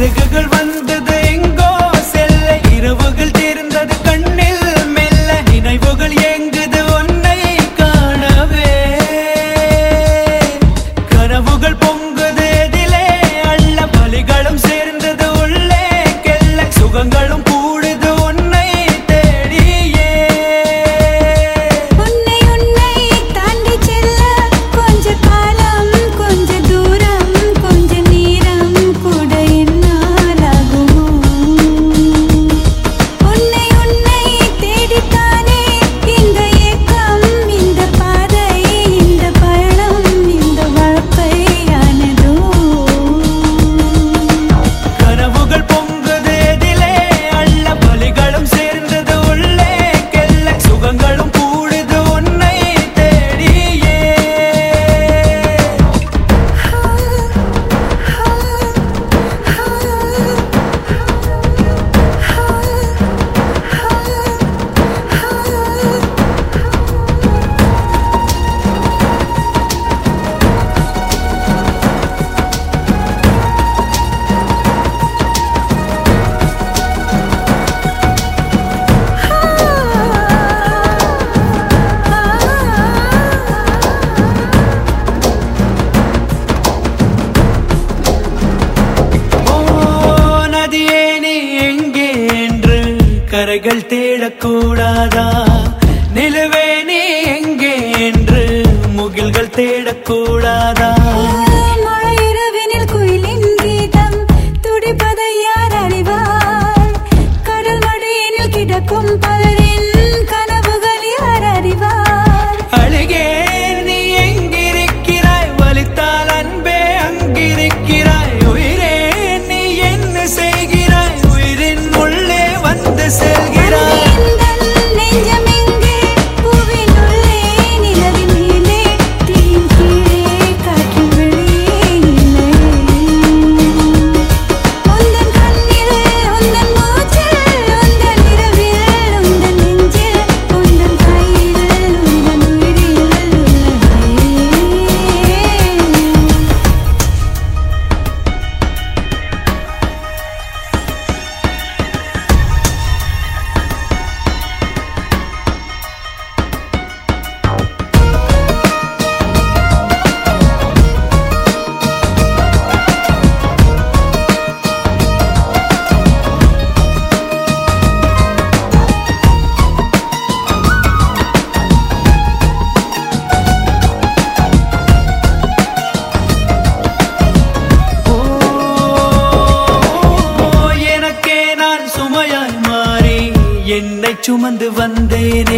சிறகுகள் வந்தது எங்கோ செல்ல, இரவுகள் தேர்ந்தது கண்ணில் மெல்ல, நினைவுகள் ஏங்குது உன்னை காணவே, கனவுகள் பொங்குது எதிலே அள்ள, வலிகளும் சேர்ந்தது உள்ளே கெல்ல, சுகங்களும் கூடுது உன்னை தேடியே. உன்னை தாண்டி செல்ல கொஞ்ச காலம், கொஞ்ச தூரம், கொஞ்ச நேரம் கூட என்னாலாகுமோ? உன்னை தேடித்தானே இந்த ஏக்கம், இந்த பாதை, இந்த பயணம், இந்த வாழ்க்கையானதோ? கனவுகள் பொங்குது எதிலே அள்ள, வலிகளும் சேர்ந்தது உள்ளே கெல்ல, சுகங்களும் கூடுது உன்னை தேடியே. ஓ நதியே நீ எங்கே என்று கரைகள் தேடக்கூடாதா? நிலவே நீ எங்கே என்று முகில்கள் தேடக்கூடாதா? மழையிரவினில் குயிலின் கீதம் துடிப்பதை யார் அறிவார்? கடல் மடியினில் கிடக்கும் பலரின் கனவுகள் யார் அறிவார்? அழுகே நீ எங்கிருக்கிறாய்? வலித்தால் அன்பே அங்கிருக்கிறாய். உயிரே நீ என்ன செய்கிறாய்? உயிரின் உள்ளே வந்து செல்கிறாய். எந்தன் நெஞ்சம் எங்கே? பூவின் உள்ளே, நிலவின் மேலே, தீயின் கீழே, காற்றின் வெளியே இல்லை. உந்தன் கண்ணில், உந்தன் மூச்சில், உந்தன் இரவில், உந்தன் நெஞ்சில், உந்தன் கையில், உந்தன் உயிரில் உள்ளதே. ஓ எனக்கே நான் சுமையாய் மாறி என்னை சுமந்து வந்தேனே.